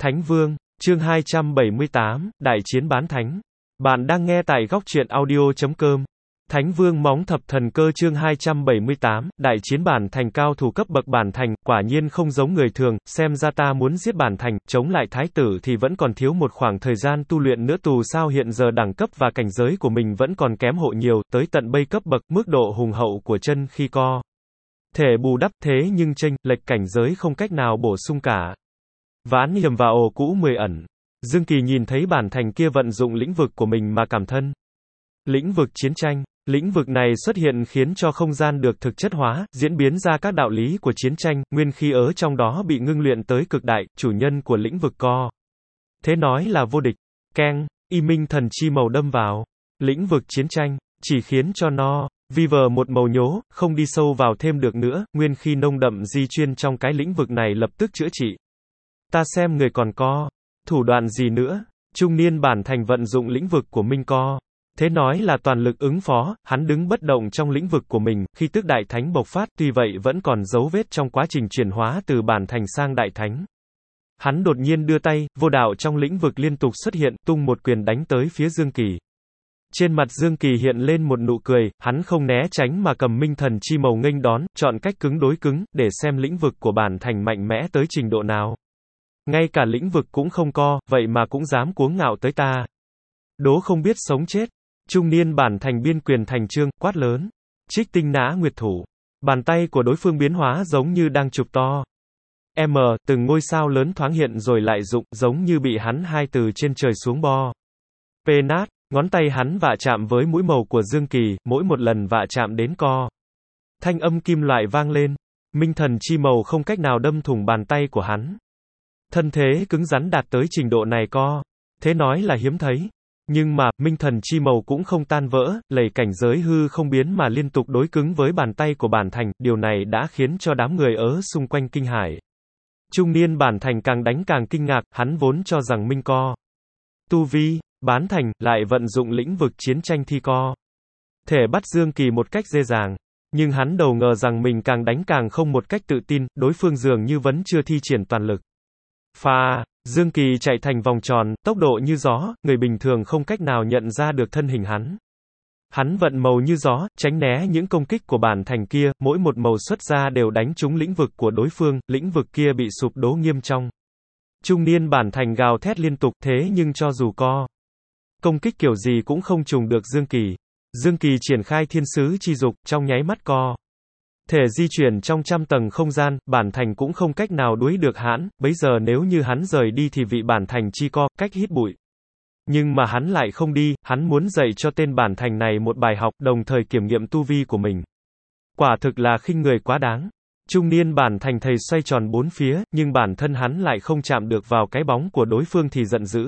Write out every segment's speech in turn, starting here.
Thánh Vương, chương 278, Đại chiến bán thánh. Bạn đang nghe tại góc truyện audio.com. Thánh Vương móng thập thần cơ chương 278, Đại chiến bản thành cao thủ cấp bậc bản thành, quả nhiên không giống người thường, xem ra ta muốn giết bản thành, chống lại thái tử thì vẫn còn thiếu một khoảng thời gian tu luyện nữa tù sao hiện giờ đẳng cấp và cảnh giới của mình vẫn còn kém hộ nhiều, tới tận bây cấp bậc, mức độ hùng hậu của chân khi co. Thể bù đắp thế nhưng chênh lệch cảnh giới không cách nào bổ sung cả. Ván hiểm và ổ cũ 10 ẩn. Dương Kỳ nhìn thấy bản thành kia vận dụng lĩnh vực của mình mà cảm thân. Lĩnh vực chiến tranh. Lĩnh vực này xuất hiện khiến cho không gian được thực chất hóa, diễn biến ra các đạo lý của chiến tranh, nguyên khí ở trong đó bị ngưng luyện tới cực đại, chủ nhân của lĩnh vực co. Thế nói là vô địch. Keng, y minh thần chi màu đâm vào. Lĩnh vực chiến tranh, chỉ khiến cho nó vi vờ một màu nhố, không đi sâu vào thêm được nữa, nguyên khí nông đậm di chuyên trong cái lĩnh vực này lập tức chữa trị. Ta xem người còn co thủ đoạn gì nữa. Trung niên bản thành vận dụng lĩnh vực của minh co. Thế nói là toàn lực ứng phó, hắn đứng bất động trong lĩnh vực của mình, khi tức đại thánh bộc phát, tuy vậy vẫn còn dấu vết trong quá trình chuyển hóa từ bản thành sang đại thánh. Hắn đột nhiên đưa tay, vô đạo trong lĩnh vực liên tục xuất hiện, tung một quyền đánh tới phía Dương Kỳ. Trên mặt Dương Kỳ hiện lên một nụ cười, hắn không né tránh mà cầm minh thần chi màu nghênh đón, chọn cách cứng đối cứng, để xem lĩnh vực của bản thành mạnh mẽ tới trình độ nào. Ngay cả lĩnh vực cũng không co, vậy mà cũng dám cuống ngạo tới ta. Đố không biết sống chết. Trung niên bản thành biên quyền thành trương, quát lớn. Trích tinh nã nguyệt thủ. Bàn tay của đối phương biến hóa giống như đang chụp to. Từng ngôi sao lớn thoáng hiện rồi lại rụng, giống như bị hắn hai từ trên trời xuống bo. Nát, ngón tay hắn vạ chạm với mũi màu của Dương Kỳ, mỗi một lần vạ chạm đến co. Thanh âm kim loại vang lên. Minh thần chi màu không cách nào đâm thủng bàn tay của hắn. Thân thế cứng rắn đạt tới trình độ này co. Thế nói là hiếm thấy. Nhưng mà, minh thần chi màu cũng không tan vỡ, lầy cảnh giới hư không biến mà liên tục đối cứng với bàn tay của bản thành, điều này đã khiến cho đám người ở xung quanh kinh hãi. Trung niên bản thành càng đánh càng kinh ngạc, hắn vốn cho rằng minh co. Tu vi, bán thành, lại vận dụng lĩnh vực chiến tranh thi co. Thể bắt Dương Kỳ một cách dễ dàng. Nhưng hắn đầu ngờ rằng mình càng đánh càng không một cách tự tin, đối phương dường như vẫn chưa thi triển toàn lực. Dương Kỳ chạy thành vòng tròn, tốc độ như gió, người bình thường không cách nào nhận ra được thân hình hắn. Hắn vận màu như gió, tránh né những công kích của bản thành kia, mỗi một màu xuất ra đều đánh trúng lĩnh vực của đối phương, lĩnh vực kia bị sụp đổ nghiêm trọng. Trung niên bản thành gào thét liên tục, thế nhưng cho dù co công kích kiểu gì cũng không trùng được Dương Kỳ. Dương Kỳ triển khai thiên sứ chi dục, trong nháy mắt co thể di chuyển trong trăm tầng không gian, bản thành cũng không cách nào đuối được hắn, bấy giờ nếu như hắn rời đi thì vị bản thành chi co, cách hít bụi. Nhưng mà hắn lại không đi, hắn muốn dạy cho tên bản thành này một bài học, đồng thời kiểm nghiệm tu vi của mình. Quả thực là khinh người quá đáng. Trung niên bản thành thầy xoay tròn bốn phía, nhưng bản thân hắn lại không chạm được vào cái bóng của đối phương thì giận dữ.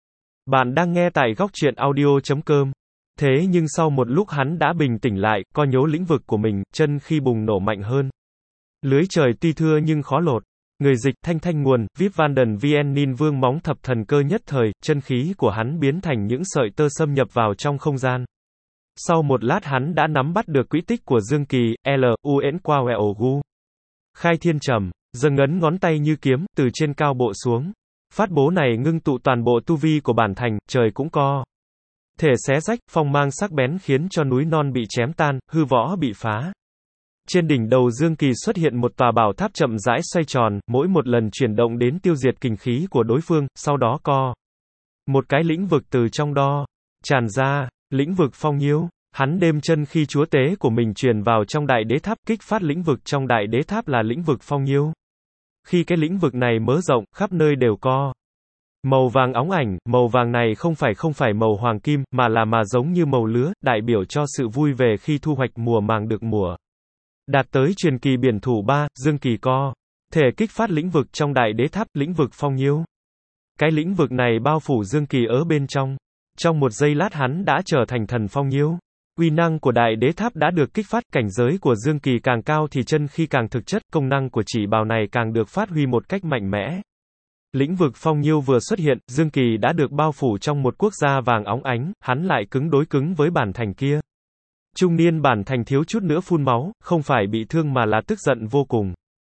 Bạn đang nghe tại góc truyện audio.com. Thế nhưng sau một lúc hắn đã bình tĩnh lại, co nhố lĩnh vực của mình, chân khi bùng nổ mạnh hơn. Lưới trời tuy thưa nhưng khó lột. Người dịch, thanh nguồn, Vip Vanden VN Nin Vương móng thập thần cơ nhất thời, chân khí của hắn biến thành những sợi tơ xâm nhập vào trong không gian. Sau một lát hắn đã nắm bắt được quỹ tích của Dương Kỳ, L.U.N. Quao Gu. Khai thiên trầm, dâng ấn ngón tay như kiếm, từ trên cao bộ xuống. Phát bố này ngưng tụ toàn bộ tu vi của bản thành, trời cũng co thể xé rách, phong mang sắc bén khiến cho núi non bị chém tan, hư võ bị phá. Trên đỉnh đầu Dương Kỳ xuất hiện một tòa bảo tháp chậm rãi xoay tròn, mỗi một lần chuyển động đến tiêu diệt kình khí của đối phương, sau đó co một cái lĩnh vực từ trong đó tràn ra, lĩnh vực phong nhiêu. Hắn đêm chân khi chúa tế của mình truyền vào trong đại đế tháp, kích phát lĩnh vực trong đại đế tháp là lĩnh vực phong nhiêu. Khi cái lĩnh vực này mở rộng, khắp nơi đều co màu vàng óng ảnh, màu vàng này không phải màu hoàng kim, mà giống như màu lứa, đại biểu cho sự vui về khi thu hoạch mùa màng được mùa. Đạt tới truyền kỳ biển thủ 3, Dương Kỳ co thể kích phát lĩnh vực trong đại đế tháp, lĩnh vực phong nhiêu. Cái lĩnh vực này bao phủ Dương Kỳ ở bên trong. Trong một giây lát hắn đã trở thành thần phong nhiêu. Uy năng của đại đế tháp đã được kích phát, cảnh giới của Dương Kỳ càng cao thì chân khi càng thực chất, công năng của chỉ bào này càng được phát huy một cách mạnh mẽ. Lĩnh vực phong nhiêu vừa xuất hiện, Dương Kỳ đã được bao phủ trong một quốc gia vàng óng ánh, hắn lại cứng đối cứng với bản thành kia. Trung niên bản thành thiếu chút nữa phun máu, không phải bị thương mà là tức giận vô cùng.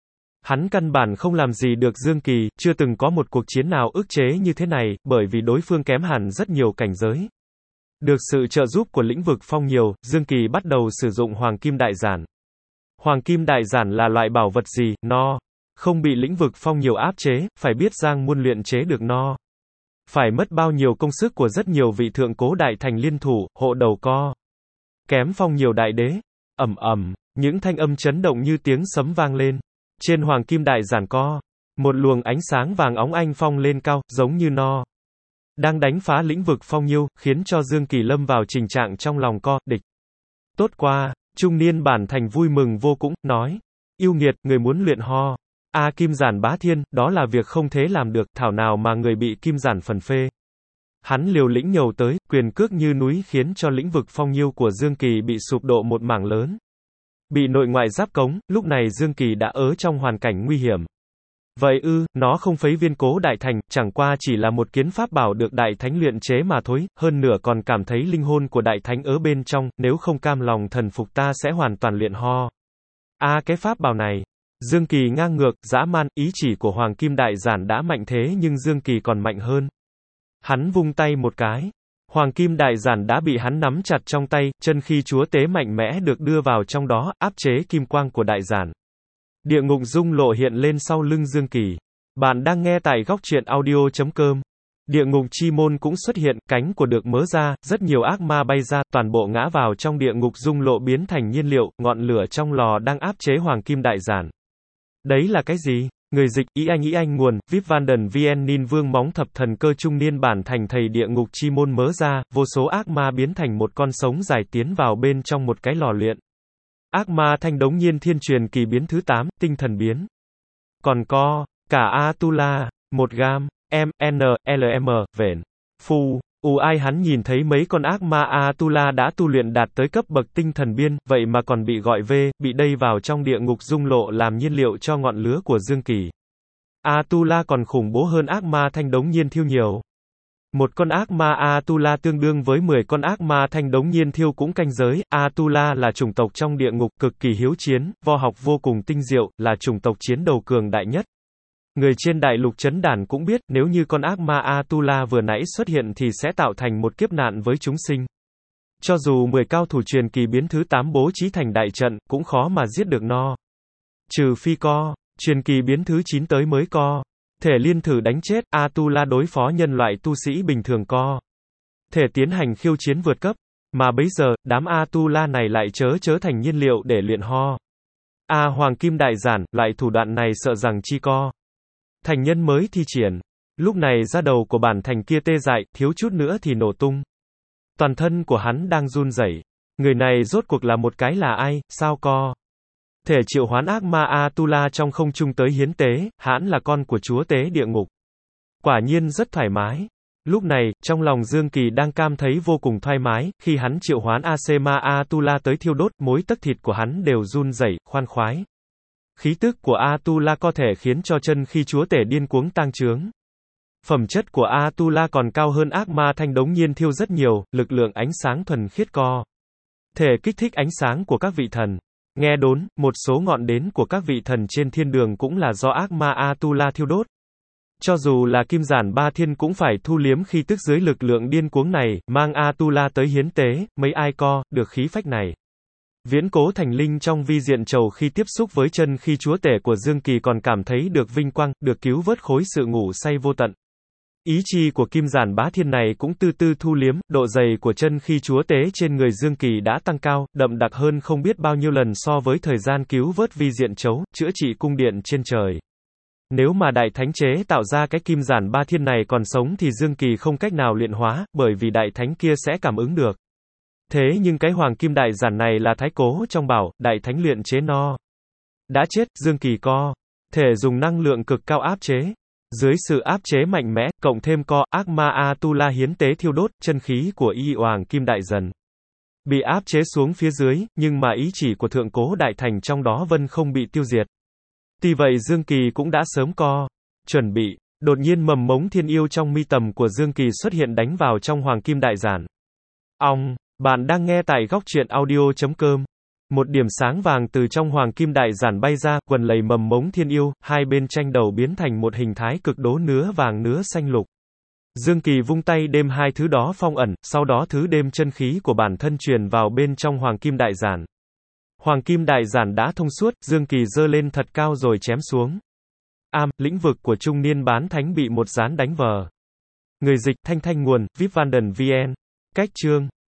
Hắn căn bản không làm gì được Dương Kỳ, chưa từng có một cuộc chiến nào ức chế như thế này, bởi vì đối phương kém hẳn rất nhiều cảnh giới. Được sự trợ giúp của lĩnh vực phong nhiều, Dương Kỳ bắt đầu sử dụng Hoàng Kim Đại Giản. Hoàng Kim Đại Giản là loại bảo vật gì, nó không bị lĩnh vực phong nhiều áp chế, phải biết Giang Muôn luyện chế được nó phải mất bao nhiêu công sức của rất nhiều vị thượng cố đại thành liên thủ, hộ đầu co. Kém phong nhiều đại đế. Ầm ầm, những thanh âm chấn động như tiếng sấm vang lên. Trên Hoàng Kim Đại Giản co, một luồng ánh sáng vàng óng ánh phong lên cao, giống như nó đang đánh phá lĩnh vực phong nhiêu, khiến cho Dương Kỳ lâm vào tình trạng trong lòng co, địch. Tốt quá, trung niên bản thành vui mừng vô cùng, nói. Yêu nghiệt, người muốn luyện ho. Kim Giản bá thiên, đó là việc không thể làm được, thảo nào mà người bị Kim Giản phần phê. Hắn liều lĩnh nhầu tới, quyền cước như núi khiến cho lĩnh vực phong nhiêu của Dương Kỳ bị sụp đổ một mảng lớn. Bị nội ngoại giáp cống, lúc này Dương Kỳ đã ở trong hoàn cảnh nguy hiểm. Vậy nó không phấy viên cố đại thành, chẳng qua chỉ là một kiến pháp bảo được đại thánh luyện chế mà thôi, hơn nữa còn cảm thấy linh hồn của đại thánh ở bên trong, nếu không cam lòng thần phục ta sẽ hoàn toàn luyện ho. Cái pháp bảo này. Dương Kỳ ngang ngược, dã man, ý chỉ của Hoàng Kim Đại Giản đã mạnh thế nhưng Dương Kỳ còn mạnh hơn. Hắn vung tay một cái. Hoàng Kim Đại Giản đã bị hắn nắm chặt trong tay, chân khí chúa tế mạnh mẽ được đưa vào trong đó, áp chế kim quang của Đại Giản. Địa ngục dung lộ hiện lên sau lưng Dương Kỳ. Bạn đang nghe tại góc truyện audio.com. Địa ngục chi môn cũng xuất hiện, cánh của được mở ra, rất nhiều ác ma bay ra, toàn bộ ngã vào trong địa ngục dung lộ biến thành nhiên liệu, ngọn lửa trong lò đang áp chế Hoàng Kim Đại Giản. Đấy là cái gì? Người dịch, ý anh nguồn, VIP Vanden VN Nin Vương móng thập thần cơ trung niên bản thành thầy địa ngục chi môn mở ra, vô số ác ma biến thành một con sống dài tiến vào bên trong một cái lò luyện. Ác ma thanh đống nhiên thiên truyền kỳ biến thứ 8, tinh thần biến. Còn có, cả Atula, 1 gam, LM, vện, phu. Ai hắn nhìn thấy mấy con ác ma Atula đã tu luyện đạt tới cấp bậc tinh thần biên, vậy mà còn bị gọi về, bị đẩy vào trong địa ngục dung lộ làm nhiên liệu cho ngọn lửa của Dương Kỳ. Atula còn khủng bố hơn ác ma thanh đống nhiên thiêu nhiều. Một con ác ma Atula tương đương với 10 con ác ma thanh đống nhiên thiêu cũng canh giới. Atula là chủng tộc trong địa ngục cực kỳ hiếu chiến, võ học vô cùng tinh diệu, là chủng tộc chiến đầu cường đại nhất. Người trên đại lục chấn đàn cũng biết, nếu như con ác ma Atula vừa nãy xuất hiện thì sẽ tạo thành một kiếp nạn với chúng sinh. Cho dù 10 cao thủ truyền kỳ biến thứ 8 bố trí thành đại trận, cũng khó mà giết được nó. Trừ phi truyền kỳ biến thứ 9 tới mới thể liên thử đánh chết Atula đối phó nhân loại tu sĩ bình thường thể tiến hành khiêu chiến vượt cấp. Mà bấy giờ, đám Atula này lại trở thành nhiên liệu để luyện ho. Hoàng Kim Đại Giản, loại thủ đoạn này sợ rằng chi thành nhân mới thi triển. Lúc này da đầu của bản thành kia tê dại, thiếu chút nữa thì nổ tung. Toàn thân của hắn đang run rẩy. Người này rốt cuộc là một cái là ai, sao thể triệu hoán ác ma Atula trong không trung tới hiến tế, hãn là con của chúa tế địa ngục. Quả nhiên rất thoải mái. Lúc này, trong lòng Dương Kỳ đang cảm thấy vô cùng thoải mái, khi hắn triệu hoán Asema Atula tới thiêu đốt, mỗi tấc thịt của hắn đều run rẩy, khoan khoái. Khí tức của Atula có thể khiến cho chân khí chúa tể điên cuống tăng trướng. Phẩm chất của Atula còn cao hơn ác ma thanh đống nhiên thiêu rất nhiều, lực lượng ánh sáng thuần khiết thể kích thích ánh sáng của các vị thần. Nghe đồn, một số ngọn đến của các vị thần trên thiên đường cũng là do ác ma Atula thiêu đốt. Cho dù là Kim Giản Ba Thiên cũng phải thu liếm khi tức dưới lực lượng điên cuống này, mang Atula tới hiến tế, mấy ai được khí phách này. Viễn Cố Thành Linh trong vi diện trầu khi tiếp xúc với chân khí chúa tể của Dương Kỳ còn cảm thấy được vinh quang, được cứu vớt khối sự ngủ say vô tận. Ý chi của Kim Giản Bá Thiên này cũng từ từ thu liếm, độ dày của chân khí chúa tế trên người Dương Kỳ đã tăng cao, đậm đặc hơn không biết bao nhiêu lần so với thời gian cứu vớt vi diện chấu, chữa trị cung điện trên trời. Nếu mà đại thánh chế tạo ra cái Kim Giản Ba Thiên này còn sống thì Dương Kỳ không cách nào luyện hóa, bởi vì đại thánh kia sẽ cảm ứng được. Thế nhưng cái Hoàng Kim Đại Giản này là thái cố trong bảo, đại thánh luyện chế nó đã chết, Dương Kỳ thể dùng năng lượng cực cao áp chế. Dưới sự áp chế mạnh mẽ, cộng thêm ác ma Atula hiến tế thiêu đốt, chân khí của Hoàng Kim Đại Dần bị áp chế xuống phía dưới, nhưng mà ý chỉ của thượng cố đại thành trong đó vẫn không bị tiêu diệt. Tuy vậy Dương Kỳ cũng đã sớm chuẩn bị. Đột nhiên mầm mống thiên yêu trong mi tầm của Dương Kỳ xuất hiện đánh vào trong Hoàng Kim Đại Giản. Bạn đang nghe tại góc truyện audio.com. Một điểm sáng vàng từ trong hoàng kim đại giản bay ra, quần lầy mầm mống thiên yêu, hai bên tranh đầu biến thành một hình thái cực đố nứa vàng nứa xanh lục. Dương Kỳ vung tay đem hai thứ đó phong ẩn, sau đó thứ đem chân khí của bản thân truyền vào bên trong hoàng kim đại giản. Hoàng kim đại giản đã thông suốt, Dương Kỳ giơ lên thật cao rồi chém xuống. Lĩnh vực của trung niên bán thánh bị một gián đánh vờ. Người dịch, Thanh Thanh nguồn, VIP Vanden VN. Cách chương